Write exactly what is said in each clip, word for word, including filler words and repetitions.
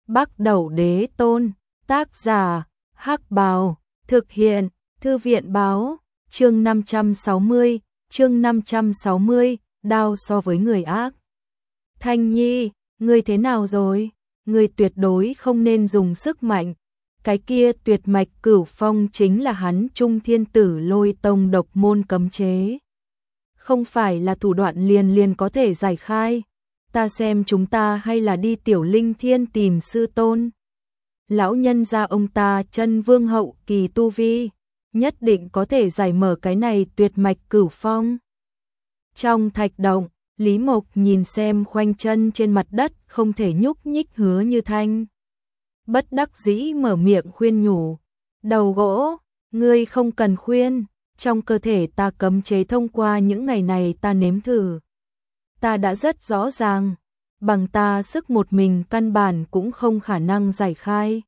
Bắc Đẩu Đế Tôn, tác giả, Hắc Bào, thực hiện, Thư viện báo, chương năm trăm sáu mươi, chương năm trăm sáu mươi, đao so với người ác. Thanh Nhi, ngươi thế nào rồi? Ngươi tuyệt đối không nên dùng sức mạnh. Cái kia tuyệt mạch cửu phong chính là hắn Trung Thiên Tử Lôi Tông độc môn cấm chế. Không phải là thủ đoạn liền liền có thể giải khai. Ta xem chúng ta hay là đi Tiểu Linh Thiên tìm sư tôn. Lão nhân gia ông ta chân vương hậu kỳ tu vi, nhất định có thể giải mở cái này tuyệt mạch cửu phong. Trong thạch động, Lý Mộc nhìn xem khoanh chân trên mặt đất không thể nhúc nhích Hứa Như Thanh. Bất đắc dĩ mở miệng khuyên nhủ. Đầu gỗ, ngươi không cần khuyên, trong cơ thể ta cấm chế thông qua những ngày này ta nếm thử. Ta đã rất rõ ràng, bằng ta sức một mình căn bản cũng không khả năng giải khai.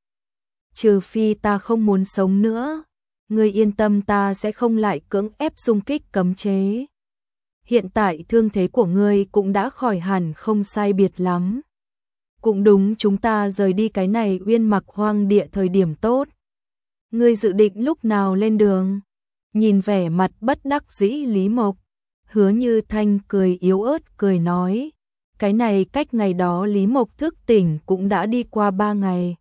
Trừ phi ta không muốn sống nữa, ngươi yên tâm ta sẽ không lại cưỡng ép xung kích cấm chế. Hiện tại thương thế của ngươi cũng đã khỏi hẳn không sai biệt lắm. Cũng đúng chúng ta rời đi cái này uyên mặc hoang địa thời điểm tốt. Ngươi dự định lúc nào lên đường? Nhìn vẻ mặt bất đắc dĩ Lý Mộc, Hứa Như Thanh cười yếu ớt cười nói. Cái này cách ngày đó Lý Mộc thức tỉnh cũng đã đi qua ba ngày.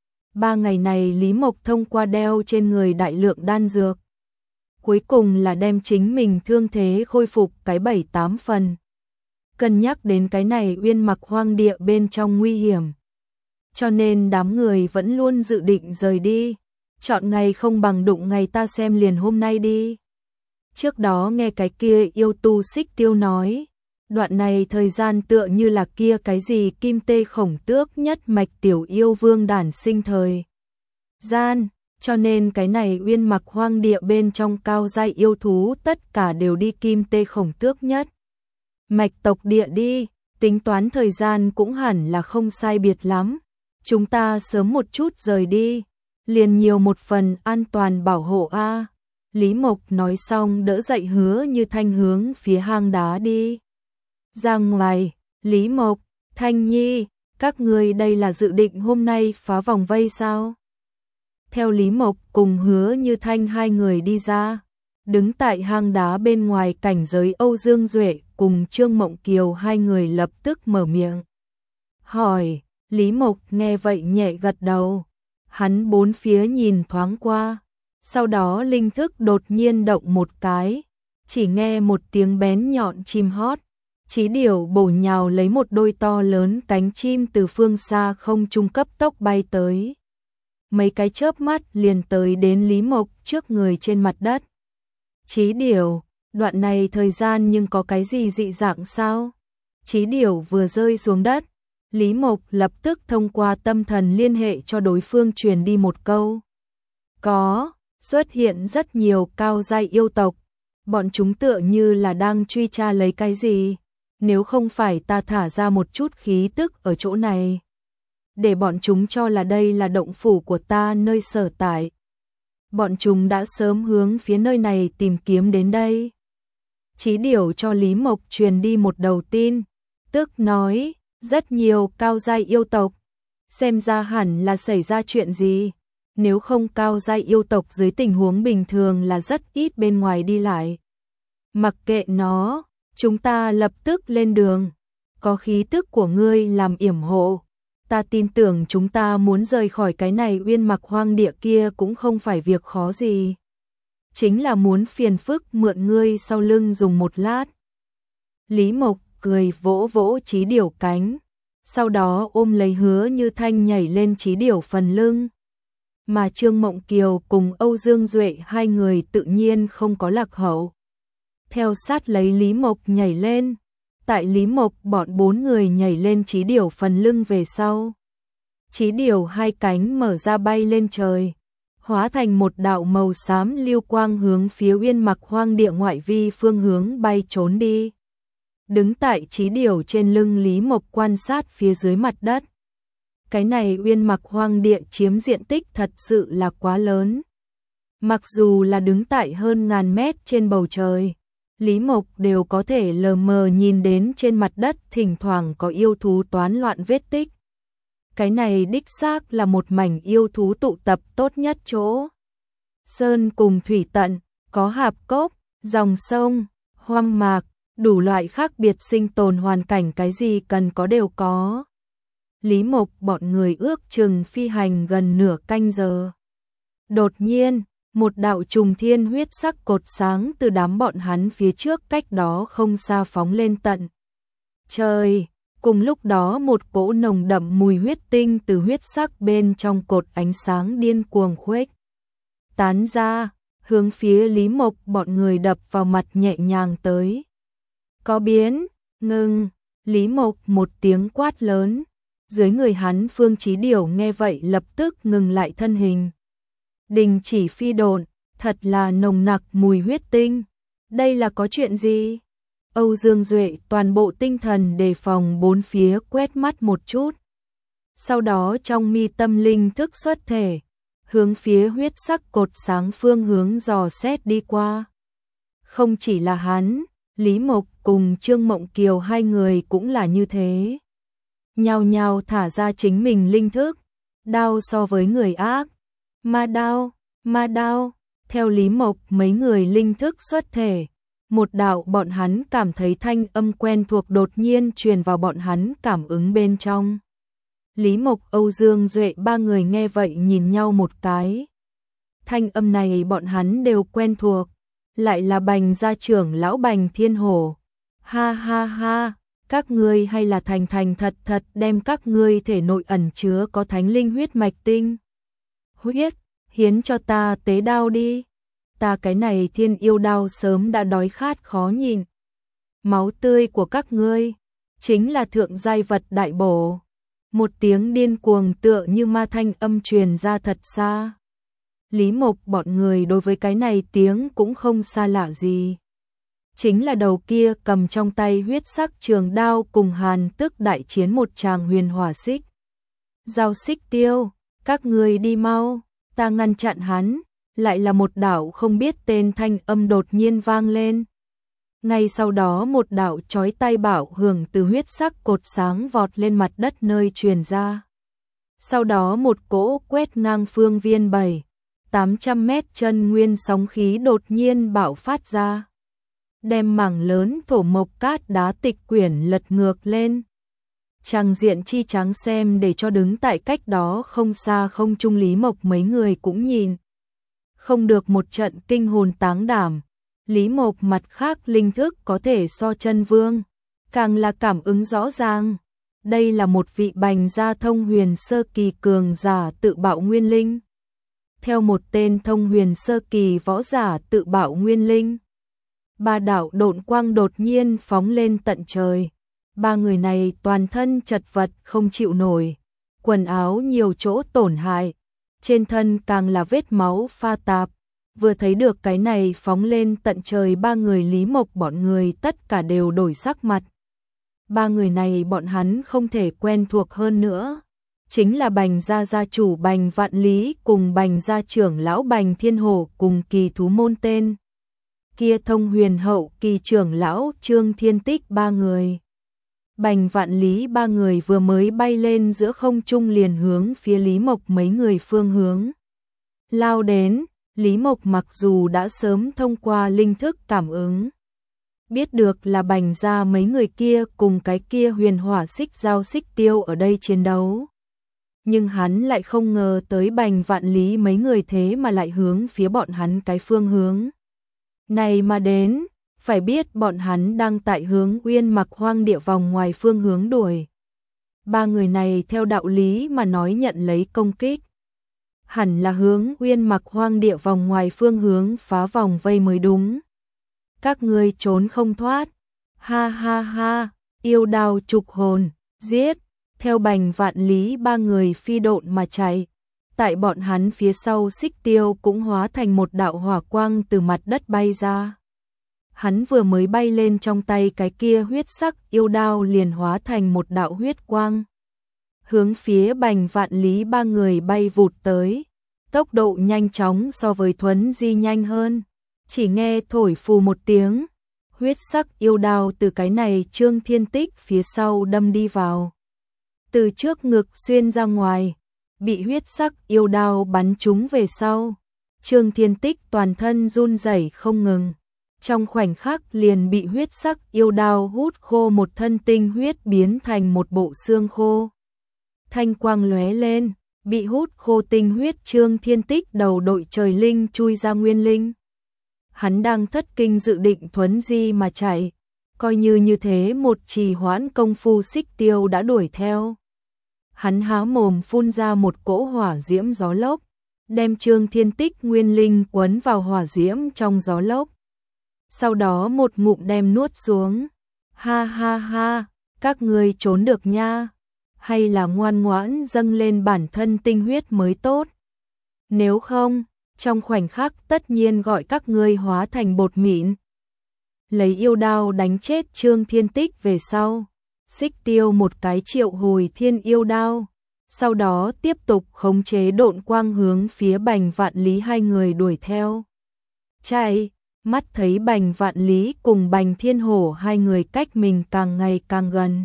Ba ngày này Lý Mộc thông qua đeo trên người đại lượng đan dược. Cuối cùng là đem chính mình thương thế khôi phục cái bảy tám phần. Cân nhắc đến cái này uyên mặc hoang địa bên trong nguy hiểm. Cho nên đám người vẫn luôn dự định rời đi. Chọn ngày không bằng đụng ngày ta xem liền hôm nay đi. Trước đó nghe cái kia yêu tu Xích Tiêu nói. Đoạn này thời gian tựa như là kia cái gì kim tê khổng tước nhất mạch tiểu yêu vương đản sinh thời gian. Cho nên cái này uyên mặc hoang địa bên trong cao giai yêu thú tất cả đều đi kim tê khổng tước nhất mạch tộc địa đi, tính toán thời gian cũng hẳn là không sai biệt lắm. Chúng ta sớm một chút rời đi, liền nhiều một phần an toàn bảo hộ a. Lý Mộc nói xong đỡ dậy Hứa Như Thanh hướng phía hang đá đi. Ra ngoài, Lý Mộc, Thanh Nhi, các ngươi đây là dự định hôm nay phá vòng vây sao? Theo Lý Mộc cùng Hứa Như Thanh hai người đi ra, đứng tại hang đá bên ngoài cảnh giới Âu Dương Duệ cùng Trương Mộng Kiều hai người lập tức mở miệng. Hỏi, Lý Mộc nghe vậy nhẹ gật đầu, hắn bốn phía nhìn thoáng qua, sau đó linh thức đột nhiên động một cái, chỉ nghe một tiếng bén nhọn chim hót, Chí Điểu bổ nhào lấy một đôi to lớn cánh chim từ phương xa không trung cấp tốc bay tới. Mấy cái chớp mắt liền tới đến Lý Mộc trước người trên mặt đất. Chí Điểu, đoạn này thời gian nhưng có cái gì dị dạng sao? Chí Điểu vừa rơi xuống đất, Lý Mộc lập tức thông qua tâm thần liên hệ cho đối phương truyền đi một câu. Có, xuất hiện rất nhiều cao giai yêu tộc, bọn chúng tựa như là đang truy tra lấy cái gì, nếu không phải ta thả ra một chút khí tức ở chỗ này, để bọn chúng cho là đây là động phủ của ta nơi sở tại. Bọn chúng đã sớm hướng phía nơi này tìm kiếm đến đây. Chí Điểu cho Lý Mộc truyền đi một đầu tin, tức nói, rất nhiều cao giai yêu tộc, xem ra hẳn là xảy ra chuyện gì, nếu không cao giai yêu tộc dưới tình huống bình thường là rất ít bên ngoài đi lại. Mặc kệ nó, chúng ta lập tức lên đường, có khí tức của ngươi làm yểm hộ. Ta tin tưởng chúng ta muốn rời khỏi cái này uyên mặc hoang địa kia cũng không phải việc khó gì. Chính là muốn phiền phức mượn ngươi sau lưng dùng một lát. Lý Mộc cười vỗ vỗ Chí Điểu cánh, sau đó ôm lấy Hứa Như Thanh nhảy lên Chí Điểu phần lưng. Mà Trương Mộng Kiều cùng Âu Dương Duệ hai người tự nhiên không có lạc hậu. Theo sát lấy Lý Mộc nhảy lên. Tại Lý Mộc bọn bốn người nhảy lên Chí Điểu phần lưng về sau. Chí Điểu hai cánh mở ra bay lên trời, hóa thành một đạo màu xám lưu quang hướng phía uyên mặc hoang địa ngoại vi phương hướng bay trốn đi. Đứng tại Chí Điểu trên lưng Lý Mộc quan sát phía dưới mặt đất. Cái này uyên mặc hoang địa chiếm diện tích thật sự là quá lớn. Mặc dù là đứng tại hơn ngàn mét trên bầu trời, Lý Mộc đều có thể lờ mờ nhìn đến trên mặt đất thỉnh thoảng có yêu thú toán loạn vết tích. cái này đích xác là một mảnh yêu thú tụ tập tốt nhất chỗ. Sơn cùng thủy tận, có hạp cốc, dòng sông, hoang mạc, đủ loại khác biệt sinh tồn hoàn cảnh, cái gì cần có đều có. Lý Mộc bọn người ước chừng phi hành gần nửa canh giờ. Đột nhiên, một đạo trùng thiên huyết sắc cột sáng từ đám bọn hắn phía trước cách đó không xa phóng lên tận trời. Cùng lúc đó một cỗ nồng đậm mùi huyết tinh từ huyết sắc bên trong cột ánh sáng điên cuồng khuếch tán ra, hướng phía Lý Mộc bọn người đập vào mặt nhẹ nhàng tới. Có biến, ngừng, Lý Mộc một tiếng quát lớn. Dưới người hắn Phương Chí Điểu nghe vậy lập tức ngừng lại thân hình. Đình chỉ phi độn, thật là nồng nặc mùi huyết tinh. Đây là có chuyện gì? Âu Dương Duệ toàn bộ tinh thần đề phòng bốn phía quét mắt một chút. Sau đó trong mi tâm linh thức xuất thể, hướng phía huyết sắc cột sáng phương hướng dò xét đi qua. Không chỉ là hắn, Lý Mộc cùng Trương Mộng Kiều hai người cũng là như thế. Nhao nhao thả ra chính mình linh thức, đao so với người ác. Ma đao, ma đao, theo Lý Mộc mấy người linh thức xuất thể. Một đạo bọn hắn cảm thấy thanh âm quen thuộc đột nhiên truyền vào bọn hắn cảm ứng bên trong. Lý Mộc, Âu Dương Duệ ba người nghe vậy nhìn nhau một cái. Thanh âm này bọn hắn đều quen thuộc, lại là Bành gia trưởng lão Bành Thiên Hổ. Ha ha ha, các ngươi hay là thành thành thật thật đem các ngươi thể nội ẩn chứa có thánh linh huyết mạch tinh. Huyết, hiến cho ta tế đao đi. Ta cái này thiên yêu đao sớm đã đói khát khó nhìn. Máu tươi của các ngươi chính là thượng giai vật đại bổ. Một tiếng điên cuồng tựa như ma thanh âm truyền ra thật xa. Lý Mộc bọn người đối với cái này tiếng cũng không xa lạ gì. Chính là đầu kia cầm trong tay huyết sắc trường đao cùng Hàn Tức đại chiến một tràng huyền hỏa xích. Giao Xích Tiêu, các ngươi đi mau, ta ngăn chặn hắn. Lại là một đạo không biết tên thanh âm đột nhiên vang lên. Ngay sau đó một đạo chói tai bạo hưởng từ huyết sắc cột sáng vọt lên mặt đất nơi truyền ra. Sau đó một cỗ quét ngang phương viên bảy, tám trăm mét chân nguyên sóng khí đột nhiên bạo phát ra. Đem mảng lớn thổ mộc cát đá tịch quyển lật ngược lên. Tràng diện chi trắng xem để cho đứng tại cách đó không xa không trung Lý Mộc mấy người cũng nhìn. Không được một trận kinh hồn táng đảm. Lý Mộc mặt khác linh thức có thể so chân vương, càng là cảm ứng rõ ràng. Đây là một vị Bành gia thông huyền sơ kỳ cường giả tự bạo nguyên linh. Theo một tên thông huyền sơ kỳ võ giả tự bạo nguyên linh. Ba đạo độn quang đột nhiên phóng lên tận trời. Ba người này toàn thân chật vật không chịu nổi. Quần áo nhiều chỗ tổn hại. Trên thân càng là vết máu pha tạp. Vừa thấy được cái này phóng lên tận trời ba người Lý Mộc bọn người tất cả đều đổi sắc mặt. Ba người này bọn hắn không thể quen thuộc hơn nữa. Chính là Bành gia gia chủ Bành Vạn Lý cùng Bành gia trưởng lão Bành Thiên Hổ cùng kỳ thú môn tên. Kia thông huyền hậu kỳ trưởng lão Trương Thiên Tích ba người. Bành Vạn Lý ba người vừa mới bay lên giữa không trung liền hướng phía Lý Mộc mấy người phương hướng. Lao đến, Lý Mộc mặc dù đã sớm thông qua linh thức cảm ứng. Biết được là Bành gia mấy người kia cùng cái kia huyền hỏa xích giao xích tiêu ở đây chiến đấu. Nhưng hắn lại không ngờ tới Bành Vạn Lý mấy người thế mà lại hướng phía bọn hắn cái phương hướng. Này mà đến, phải biết bọn hắn đang tại hướng Uyên Mặc hoang địa vòng ngoài phương hướng đuổi. Ba người này theo đạo lý mà nói nhận lấy công kích. Hẳn là hướng Uyên Mặc hoang địa vòng ngoài phương hướng phá vòng vây mới đúng. Các ngươi trốn không thoát. Ha ha ha, yêu đao trục hồn, giết. Theo Bành Vạn Lý ba người phi độn mà chạy. Tại bọn hắn phía sau xích tiêu cũng hóa thành một đạo hỏa quang từ mặt đất bay ra. Hắn vừa mới bay lên trong tay cái kia huyết sắc yêu đao liền hóa thành một đạo huyết quang. Hướng phía Bành Vạn Lý ba người bay vụt tới. Tốc độ nhanh chóng so với Thuấn Di nhanh hơn. Chỉ nghe thổi phù một tiếng. Huyết sắc yêu đao từ cái này Trương Thiên Tích phía sau đâm đi vào. từ trước ngực xuyên ra ngoài, bị huyết sắc yêu đao bắn trúng về sau. Trương Thiên Tích toàn thân run rẩy không ngừng, trong khoảnh khắc liền bị huyết sắc yêu đao hút khô một thân tinh huyết biến thành một bộ xương khô. Thanh quang lóe lên, bị hút khô tinh huyết Trương Thiên Tích đầu đội trời linh chui ra nguyên linh. Hắn đang thất kinh dự định thuấn di mà chạy, coi như như thế một trì hoãn công phu Xích Tiêu đã đuổi theo. Hắn há mồm phun ra một cỗ hỏa diễm gió lốc, đem Trương Thiên Tích nguyên linh quấn vào hỏa diễm trong gió lốc. Sau đó một ngụm đem nuốt xuống. Ha ha ha, các ngươi trốn được nha, hay là ngoan ngoãn dâng lên bản thân tinh huyết mới tốt. Nếu không, trong khoảnh khắc tất nhiên gọi các ngươi hóa thành bột mịn. Lấy yêu đao đánh chết Trương Thiên Tích về sau, Xích Tiêu một cái triệu hồi thiên yêu đao, sau đó tiếp tục khống chế độn quang hướng phía Bành Vạn Lý hai người đuổi theo. Chạy, mắt thấy Bành Vạn Lý cùng Bành Thiên Hổ hai người cách mình càng ngày càng gần.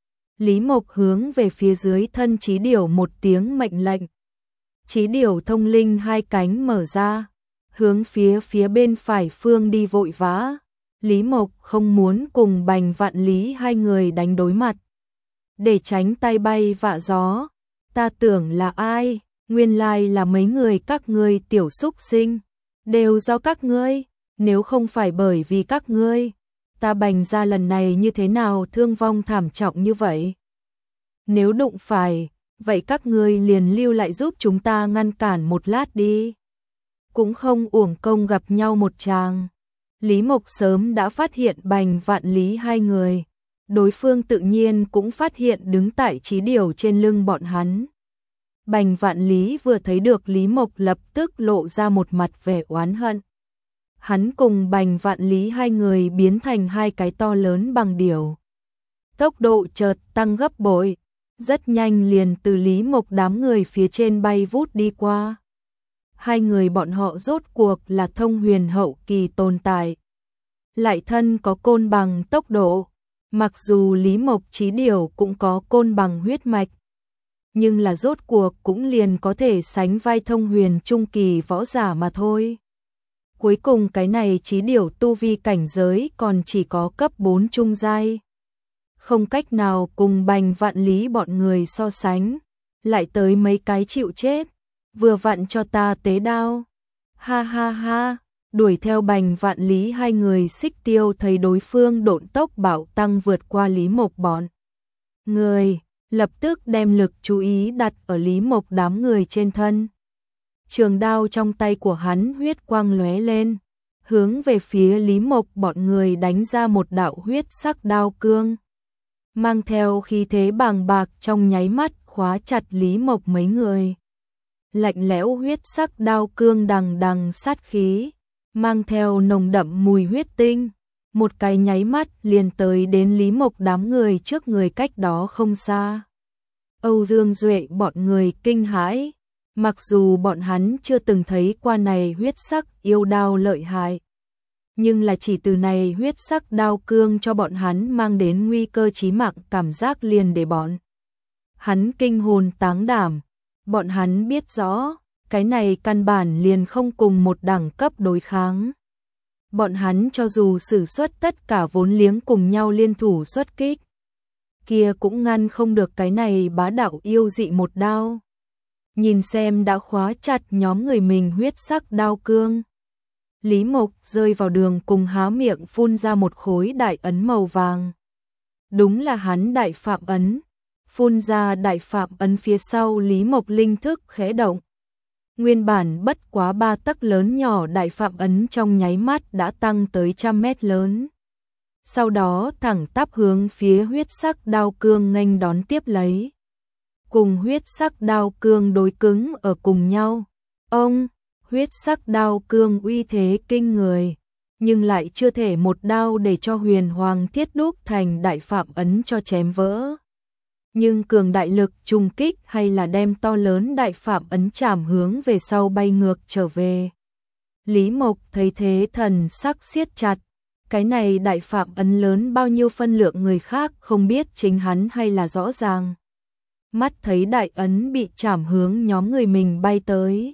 Lý Mộc hướng về phía dưới thân Chí Điểu một tiếng mệnh lệnh. Chí Điểu thông linh hai cánh mở ra, hướng phía phía bên phải phương đi vội vã. Lý Mộc không muốn cùng Bành Vạn Lý hai người đánh đối mặt. Để tránh tay bay vạ gió, ta tưởng là ai, nguyên lai là mấy người các ngươi tiểu xúc sinh, đều do các ngươi, nếu không phải bởi vì các ngươi, ta Bành gia lần này như thế nào thương vong thảm trọng như vậy. Nếu đụng phải, vậy các ngươi liền lưu lại giúp chúng ta ngăn cản một lát đi. Cũng không uổng công gặp nhau một tràng. Lý Mộc sớm đã phát hiện Bành Vạn Lý hai người, đối phương tự nhiên cũng phát hiện đứng tại Chí Điểu trên lưng bọn hắn. Bành Vạn Lý vừa thấy được Lý Mộc lập tức lộ ra một mặt vẻ oán hận. Hắn cùng Bành Vạn Lý hai người biến thành hai cái to lớn bằng điểu. Tốc độ chợt tăng gấp bội, rất nhanh liền từ Lý Mộc đám người phía trên bay vút đi qua. Hai người bọn họ rốt cuộc là thông huyền hậu kỳ tồn tại, lại thân có côn bằng tốc độ, mặc dù Lý Mộc Chí Điểu cũng có côn bằng huyết mạch, nhưng là rốt cuộc cũng liền có thể sánh vai thông huyền trung kỳ võ giả mà thôi. Cuối cùng cái này Chí Điểu tu vi cảnh giới còn chỉ có cấp bốn trung giai, không cách nào cùng Bành Vạn Lý bọn người so sánh, lại tới mấy cái chịu chết. Vừa vặn cho ta tế đao. Ha ha ha, đuổi theo Bành Vạn Lý hai người. Xích Tiêu thấy đối phương độn tốc bạo tăng vượt qua Lý Mộc bọn người, lập tức đem lực chú ý đặt ở Lý Mộc đám người trên thân. Trường đao trong tay của hắn huyết quang lóe lên, hướng về phía Lý Mộc bọn người đánh ra một đạo huyết sắc đao cương, mang theo khí thế bàng bạc trong nháy mắt khóa chặt Lý Mộc mấy người. Lạnh lẽo huyết sắc đao cương đằng đằng sát khí, mang theo nồng đậm mùi huyết tinh, một cái nháy mắt liền tới đến Lý Mộc đám người trước người cách đó không xa. Âu Dương Duệ bọn người kinh hãi, mặc dù bọn hắn chưa từng thấy qua này huyết sắc yêu đao lợi hại, nhưng là chỉ từ này huyết sắc đao cương cho bọn hắn mang đến nguy cơ chí mạng cảm giác liền để bọn hắn kinh hồn táng đảm. Bọn hắn biết rõ, cái này căn bản liền không cùng một đẳng cấp đối kháng. Bọn hắn cho dù sử xuất tất cả vốn liếng cùng nhau liên thủ xuất kích, kia cũng ngăn không được cái này bá đạo yêu dị một đao. Nhìn xem đã khóa chặt nhóm người mình huyết sắc đao cương, Lý Mộc rơi vào đường cùng há miệng phun ra một khối đại ấn màu vàng. Đúng là hắn đại phạm ấn. Phun ra đại phạm ấn phía sau Lý Mộc linh thức khẽ động. Nguyên bản bất quá ba tấc lớn nhỏ đại phạm ấn trong nháy mắt đã tăng tới trăm mét lớn. Sau đó thẳng tắp hướng phía huyết sắc đao cương nghênh đón tiếp lấy. Cùng huyết sắc đao cương đối cứng ở cùng nhau. Ông, huyết sắc đao cương uy thế kinh người, nhưng lại chưa thể một đao để cho huyền hoàng thiết đúc thành đại phạm ấn cho chém vỡ. Nhưng cường đại lực trùng kích hay là đem to lớn đại phạm ấn chạm hướng về sau bay ngược trở về. Lý Mộc thấy thế thần sắc siết chặt, cái này đại phạm ấn lớn bao nhiêu phân lượng người khác không biết, chính hắn hay là rõ ràng. mắt thấy đại ấn bị chảm hướng nhóm người mình bay tới.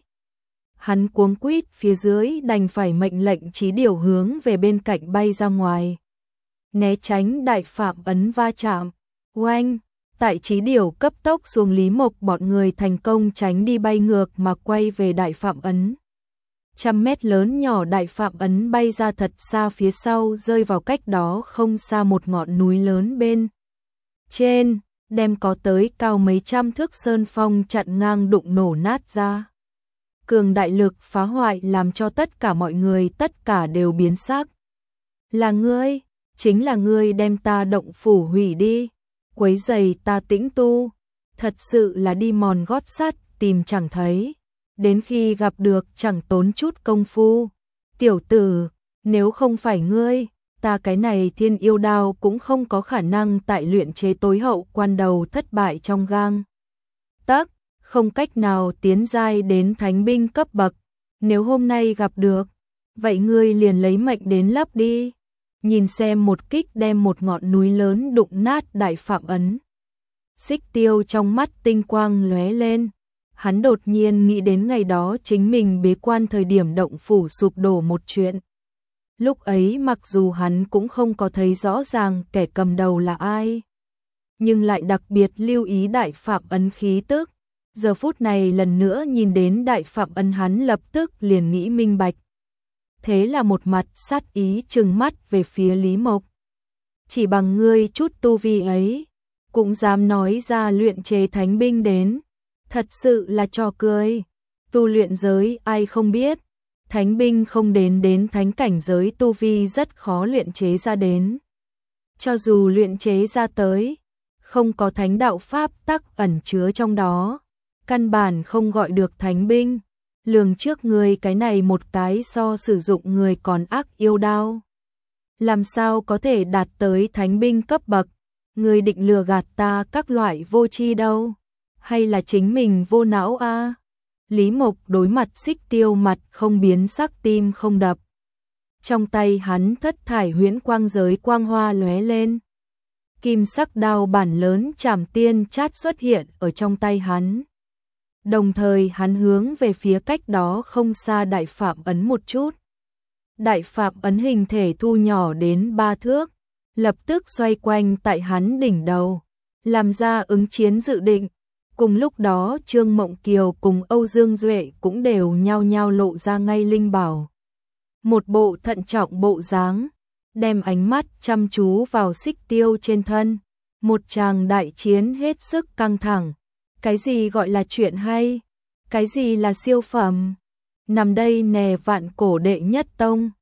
Hắn cuống quýt phía dưới đành phải mệnh lệnh Chí Điều hướng về bên cạnh bay ra ngoài. Né tránh đại phạm ấn va chạm. Oanh! Tại Chí Điều cấp tốc xuống, Lý Mộc bọn người thành công tránh đi bay ngược mà quay về đại phạm ấn. Trăm mét lớn nhỏ đại phạm ấn bay ra thật xa phía sau, rơi vào cách đó không xa một ngọn núi lớn bên trên, đem có tới cao mấy trăm thước sơn phong chặn ngang đụng nổ nát ra. Cường đại lực phá hoại làm cho tất cả mọi người tất cả đều biến sắc. Là ngươi, chính là ngươi đem ta động phủ hủy đi, quấy rầy ta tĩnh tu, thật sự là đi mòn gót sắt tìm chẳng thấy, đến khi gặp được chẳng tốn chút công phu. Tiểu tử, nếu không phải ngươi, ta cái này thiên yêu đao cũng không có khả năng tại luyện chế tối hậu quan đầu thất bại trong gang tấc, không cách nào tiến giai đến thánh binh cấp bậc. Nếu hôm nay gặp được, vậy ngươi liền lấy mệnh đến lấp đi. Nhìn xem một kích đem một ngọn núi lớn đụng nát đại phạm ấn. Xích Tiêu trong mắt tinh quang lóe lên. Hắn đột nhiên nghĩ đến ngày đó chính mình bế quan thời điểm động phủ sụp đổ một chuyện. Lúc ấy mặc dù hắn cũng không có thấy rõ ràng kẻ cầm đầu là ai, nhưng lại đặc biệt lưu ý đại phạm ấn khí tức. Giờ phút này lần nữa nhìn đến đại phạm ấn, hắn lập tức liền nghĩ minh bạch. Thế là một mặt sát ý trừng mắt về phía Lý Mộc. Chỉ bằng ngươi chút tu vi ấy, cũng dám nói ra luyện chế thánh binh đến, thật sự là trò cười. Tu luyện giới ai không biết, thánh binh không đến đến thánh cảnh giới tu vi rất khó luyện chế ra đến. Cho dù luyện chế ra tới, không có thánh đạo pháp tắc ẩn chứa trong đó, căn bản không gọi được thánh binh. Lường trước người cái này một cái so sử dụng người còn ác yêu đao, làm sao có thể đạt tới thánh binh cấp bậc. Người định lừa gạt ta các loại vô tri đâu, hay là chính mình vô não a? À? Lý Mộc đối mặt Xích Tiêu mặt không biến sắc tim không đập. Trong tay hắn thất thải huyễn quang giới quang hoa lóe lên. Kim sắc đao bản lớn Trảm Tiên Chát xuất hiện ở trong tay hắn. Đồng thời hắn hướng về phía cách đó không xa đại phạm ấn một chút. Đại phạm ấn hình thể thu nhỏ đến ba thước, lập tức xoay quanh tại hắn đỉnh đầu, làm ra ứng chiến dự định. Cùng lúc đó Trương Mộng Kiều cùng Âu Dương Duệ cũng đều nhao nhao lộ ra ngay linh bảo. Một bộ thận trọng bộ dáng, đem ánh mắt chăm chú vào Xích Tiêu trên thân. Một tràng đại chiến hết sức căng thẳng. Cái gì gọi là chuyện hay? Cái gì là siêu phẩm? Nằm đây nè vạn cổ đệ nhất tông,